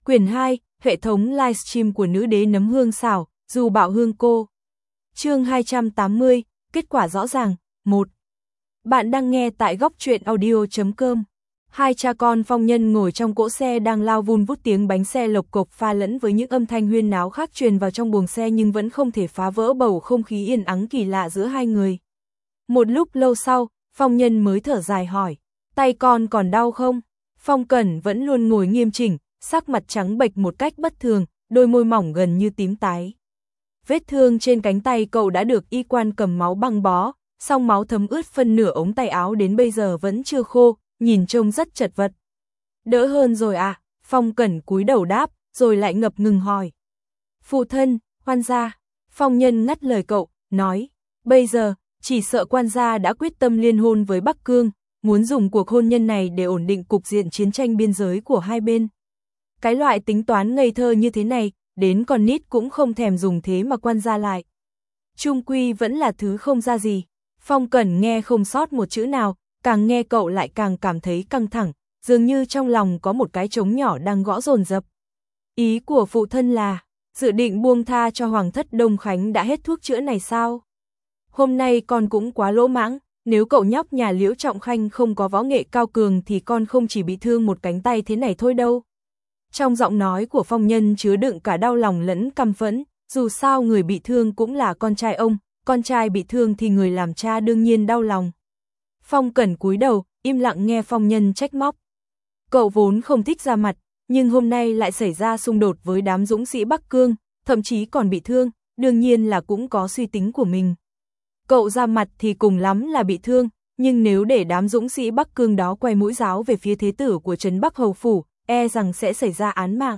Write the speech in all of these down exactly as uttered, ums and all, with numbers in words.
Quyển hai, hệ thống livestream của nữ đế nấm hương xảo, dù bạo hương cô. Chương hai trăm tám mươi, kết quả rõ ràng. một. Bạn đang nghe tại góc truyện audio chấm com. Hai cha con Phong Nhân ngồi trong cỗ xe đang lao vun vút, tiếng bánh xe lộc cộc pha lẫn với những âm thanh huyên náo khác truyền vào trong buồng xe nhưng vẫn không thể phá vỡ bầu không khí yên ắng kỳ lạ giữa hai người. Một lúc lâu sau, Phong Nhân mới thở dài hỏi, tay con còn đau không? Phong Cẩn vẫn luôn ngồi nghiêm chỉnh, sắc mặt trắng bệch một cách bất thường, đôi môi mỏng gần như tím tái. Vết thương trên cánh tay cậu đã được y quan cầm máu băng bó, song máu thấm ướt phân nửa ống tay áo đến bây giờ vẫn chưa khô, nhìn trông rất chật vật. Đỡ hơn rồi à? Phong Cẩn cúi đầu đáp, rồi lại ngập ngừng hỏi. Phụ thân, quan gia. Phong Nhân ngắt lời cậu, nói, bây giờ, chỉ sợ quan gia đã quyết tâm liên hôn với Bắc Cương, muốn dùng cuộc hôn nhân này để ổn định cục diện chiến tranh biên giới của hai bên. Cái loại tính toán ngây thơ như thế này, đến con nít cũng không thèm dùng thế mà quan gia lại. Trung quy vẫn là thứ không ra gì. Phong Cẩn nghe không sót một chữ nào, càng nghe cậu lại càng cảm thấy căng thẳng, dường như trong lòng có một cái trống nhỏ đang gõ dồn dập. Ý của phụ thân là, dự định buông tha cho Hoàng thất Đông Khánh đã hết thuốc chữa này sao? Hôm nay con cũng quá lỗ mãng, nếu cậu nhóc nhà Liễu Trọng Khanh không có võ nghệ cao cường thì con không chỉ bị thương một cánh tay thế này thôi đâu. Trong giọng nói của Phong Nhân chứa đựng cả đau lòng lẫn căm phẫn, dù sao người bị thương cũng là con trai ông, con trai bị thương thì người làm cha đương nhiên đau lòng. Phong Cẩn cúi đầu, im lặng nghe Phong Nhân trách móc. Cậu vốn không thích ra mặt, nhưng hôm nay lại xảy ra xung đột với đám dũng sĩ Bắc Cương, thậm chí còn bị thương, đương nhiên là cũng có suy tính của mình. Cậu ra mặt thì cùng lắm là bị thương, nhưng nếu để đám dũng sĩ Bắc Cương đó quay mũi giáo về phía thế tử của trấn Bắc Hầu Phủ, e rằng sẽ xảy ra án mạng.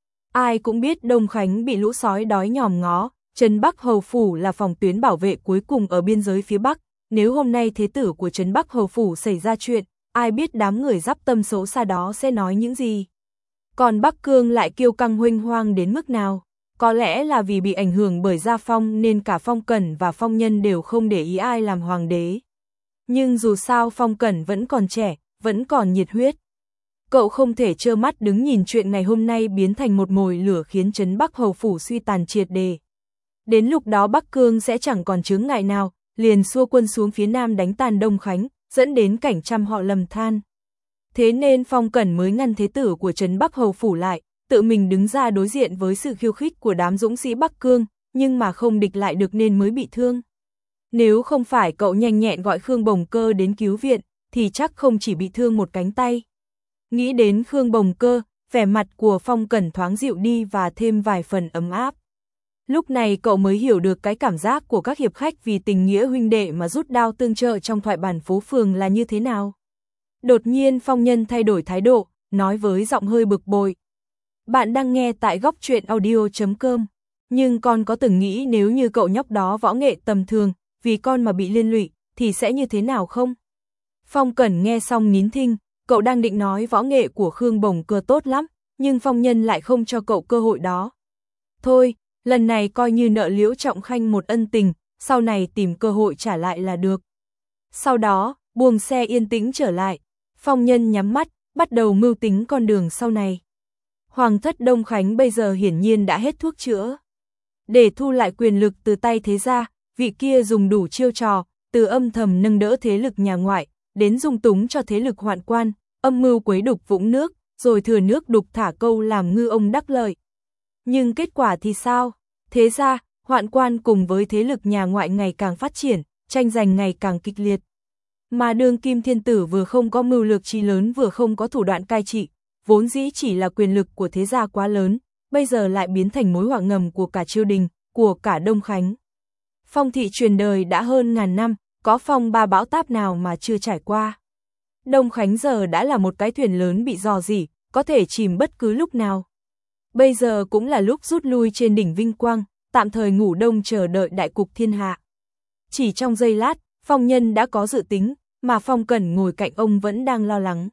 Ai cũng biết Đông Khánh bị lũ sói đói nhòm ngó, trấn Bắc Hầu Phủ là phòng tuyến bảo vệ cuối cùng ở biên giới phía Bắc, nếu hôm nay thế tử của trấn Bắc Hầu Phủ xảy ra chuyện, ai biết đám người giáp tâm xấu xa đó sẽ nói những gì. Còn Bắc Cương lại kiêu căng huênh hoang đến mức nào? Có lẽ là vì bị ảnh hưởng bởi Gia Phong nên cả Phong Cẩn và Phong Nhân đều không để ý ai làm hoàng đế. Nhưng dù sao Phong Cẩn vẫn còn trẻ, vẫn còn nhiệt huyết. Cậu không thể trơ mắt đứng nhìn chuyện ngày hôm nay biến thành một mồi lửa khiến trấn Bắc Hầu Phủ suy tàn triệt đề. Đến lúc đó Bắc Cương sẽ chẳng còn chướng ngại nào, liền xua quân xuống phía nam đánh tan Đông Khánh, dẫn đến cảnh trăm họ lầm than. Thế nên Phong Cẩn mới ngăn thế tử của trấn Bắc Hầu Phủ lại, tự mình đứng ra đối diện với sự khiêu khích của đám dũng sĩ Bắc Cương, nhưng mà không địch lại được nên mới bị thương. Nếu không phải cậu nhanh nhẹn gọi Khương Bồng Cơ đến cứu viện, thì chắc không chỉ bị thương một cánh tay. Nghĩ đến Khương Bồng Cơ, vẻ mặt của Phong Cẩn thoáng dịu đi và thêm vài phần ấm áp. Lúc này cậu mới hiểu được cái cảm giác của các hiệp khách vì tình nghĩa huynh đệ mà rút đao tương trợ trong thoại bản phố phường là như thế nào. Đột nhiên Phong Nhân thay đổi thái độ, nói với giọng hơi bực bội. Bạn đang nghe tại góc truyện audio chấm com. Nhưng con có từng nghĩ nếu như cậu nhóc đó võ nghệ tầm thường, vì con mà bị liên lụy, thì sẽ như thế nào không? Phong Cẩn nghe xong nín thinh, cậu đang định nói võ nghệ của Khương Bồng Cơ tốt lắm, nhưng Phong Nhân lại không cho cậu cơ hội đó. Thôi, lần này coi như nợ Liễu Trọng Khanh một ân tình, sau này tìm cơ hội trả lại là được. Sau đó, buồng xe yên tĩnh trở lại, Phong Nhân nhắm mắt, bắt đầu mưu tính con đường sau này. Hoàng thất Đông Khánh bây giờ hiển nhiên đã hết thuốc chữa. Để thu lại quyền lực từ tay thế gia, vị kia dùng đủ chiêu trò, từ âm thầm nâng đỡ thế lực nhà ngoại, đến dung túng cho thế lực hoạn quan, âm mưu quấy đục vũng nước, rồi thừa nước đục thả câu làm ngư ông đắc lợi. Nhưng kết quả thì sao? Thế gia, hoạn quan cùng với thế lực nhà ngoại ngày càng phát triển, tranh giành ngày càng kịch liệt. Mà đương kim thiên tử vừa không có mưu lược chi lớn vừa không có thủ đoạn cai trị, vốn dĩ chỉ là quyền lực của thế gia quá lớn, bây giờ lại biến thành mối họa ngầm của cả triều đình, của cả Đông Khánh. Phong thị truyền đời đã hơn ngàn năm, có phong ba bão táp nào mà chưa trải qua. Đông Khánh giờ đã là một cái thuyền lớn bị rò rỉ, có thể chìm bất cứ lúc nào. Bây giờ cũng là lúc rút lui trên đỉnh vinh quang, tạm thời ngủ đông chờ đợi đại cục thiên hạ. Chỉ trong giây lát, Phong Nhân đã có dự tính, mà Phong Cẩn ngồi cạnh ông vẫn đang lo lắng.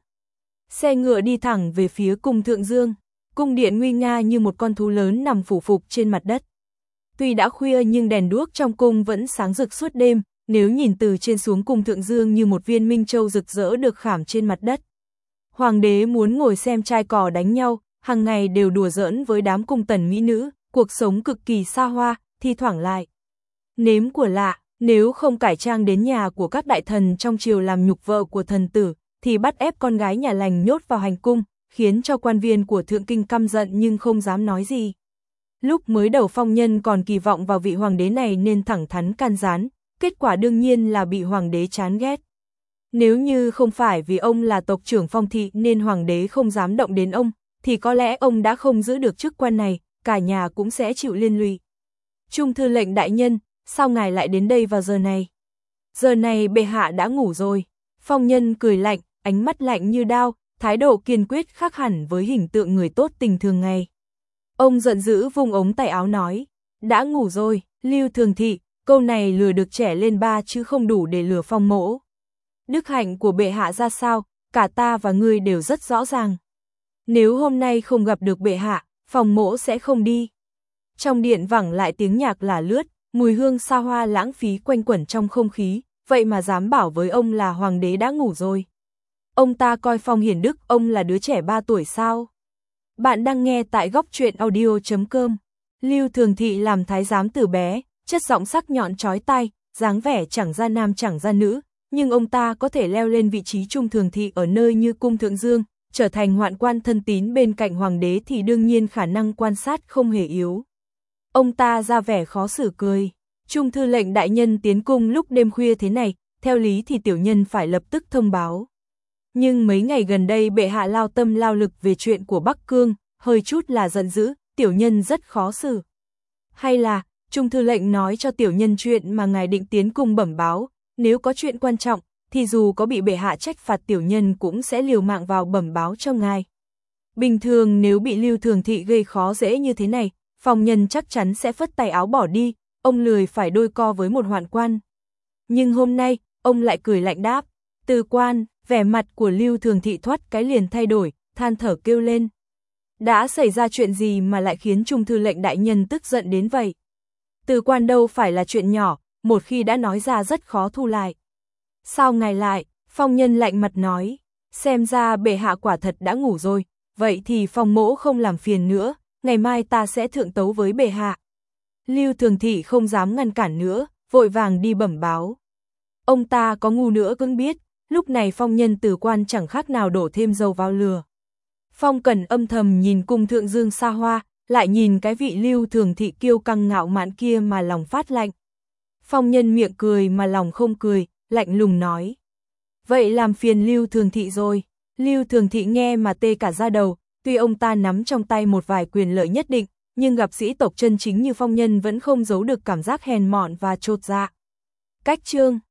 Xe ngựa đi thẳng về phía cung Thượng Dương, cung điện nguy nga như một con thú lớn nằm phủ phục trên mặt đất. Tuy đã khuya nhưng đèn đuốc trong cung vẫn sáng rực suốt đêm, nếu nhìn từ trên xuống cung Thượng Dương như một viên minh châu rực rỡ được khảm trên mặt đất. Hoàng đế muốn ngồi xem trai cò đánh nhau, hàng ngày đều đùa giỡn với đám cung tần mỹ nữ, cuộc sống cực kỳ xa hoa, thi thoảng lại nếm của lạ, nếu không cải trang đến nhà của các đại thần trong triều làm nhục vợ của thần tử, thì bắt ép con gái nhà lành nhốt vào hành cung, khiến cho quan viên của thượng kinh căm giận nhưng không dám nói gì. Lúc mới đầu Phong Nhân còn kỳ vọng vào vị hoàng đế này nên thẳng thắn can gián, kết quả đương nhiên là bị hoàng đế chán ghét. Nếu như không phải vì ông là tộc trưởng Phong thị nên hoàng đế không dám động đến ông, thì có lẽ ông đã không giữ được chức quan này, cả nhà cũng sẽ chịu liên lụy. Trung thư lệnh đại nhân, sao ngài lại đến đây vào giờ này? Giờ này bệ hạ đã ngủ rồi. Phong Nhân cười lạnh, ánh mắt lạnh như đao, thái độ kiên quyết khác hẳn với hình tượng người tốt tình thường ngày. Ông giận dữ vung ống tay áo nói, đã ngủ rồi, Lưu Thường Thị, câu này lừa được trẻ lên ba chứ không đủ để lừa Phong mỗ. Đức hạnh của bệ hạ ra sao, cả ta và ngươi đều rất rõ ràng. Nếu hôm nay không gặp được bệ hạ, Phong mỗ sẽ không đi. Trong điện vẳng lại tiếng nhạc là lướt, mùi hương xa hoa lãng phí quanh quẩn trong không khí, vậy mà dám bảo với ông là hoàng đế đã ngủ rồi. Ông ta coi Phong Hiển Đức ông là đứa trẻ ba tuổi sao? Bạn đang nghe tại góc truyện audio chấm com. Lưu Thường Thị làm thái giám từ bé, chất giọng sắc nhọn chói tai, dáng vẻ chẳng ra nam chẳng ra nữ, nhưng ông ta có thể leo lên vị trí trung thường thị ở nơi như cung Thượng Dương, trở thành hoạn quan thân tín bên cạnh hoàng đế thì đương nhiên khả năng quan sát không hề yếu. Ông ta ra vẻ khó xử cười, trung thư lệnh đại nhân tiến cung lúc đêm khuya thế này, theo lý thì tiểu nhân phải lập tức thông báo. Nhưng mấy ngày gần đây bệ hạ lao tâm lao lực về chuyện của Bắc Cương, hơi chút là giận dữ, tiểu nhân rất khó xử. Hay là, trung thư lệnh nói cho tiểu nhân chuyện mà ngài định tiến cung bẩm báo, nếu có chuyện quan trọng, thì dù có bị bệ hạ trách phạt tiểu nhân cũng sẽ liều mạng vào bẩm báo cho ngài. Bình thường nếu bị Lưu Thường Thị gây khó dễ như thế này, Phong Nhân chắc chắn sẽ phất tay áo bỏ đi, ông lười phải đôi co với một hoạn quan. Nhưng hôm nay, ông lại cười lạnh đáp, Từ quan, vẻ mặt của Lưu Thường Thị thoát cái liền thay đổi, than thở kêu lên. Đã xảy ra chuyện gì mà lại khiến trung thư lệnh đại nhân tức giận đến vậy? Từ quan đâu phải là chuyện nhỏ, một khi đã nói ra rất khó thu lại. Sao ngài lại? Phong Nhân lạnh mặt nói, xem ra bệ hạ quả thật đã ngủ rồi, vậy thì Phong mỗ không làm phiền nữa, ngày mai ta sẽ thượng tấu với bệ hạ. Lưu Thường Thị không dám ngăn cản nữa, vội vàng đi bẩm báo. Ông ta có ngu nữa cũng biết, lúc này Phong Nhân từ quan chẳng khác nào đổ thêm dầu vào lửa. Phong Cẩn âm thầm nhìn cung Thượng Dương xa hoa, lại nhìn cái vị Lưu Thường Thị kiêu căng ngạo mạn kia mà lòng phát lạnh. Phong Nhân miệng cười mà lòng không cười, lạnh lùng nói. Vậy làm phiền Lưu Thường Thị rồi. Lưu Thường Thị nghe mà tê cả da đầu, tuy ông ta nắm trong tay một vài quyền lợi nhất định, nhưng gặp sĩ tộc chân chính như Phong Nhân vẫn không giấu được cảm giác hèn mọn và chột dạ. Cách chương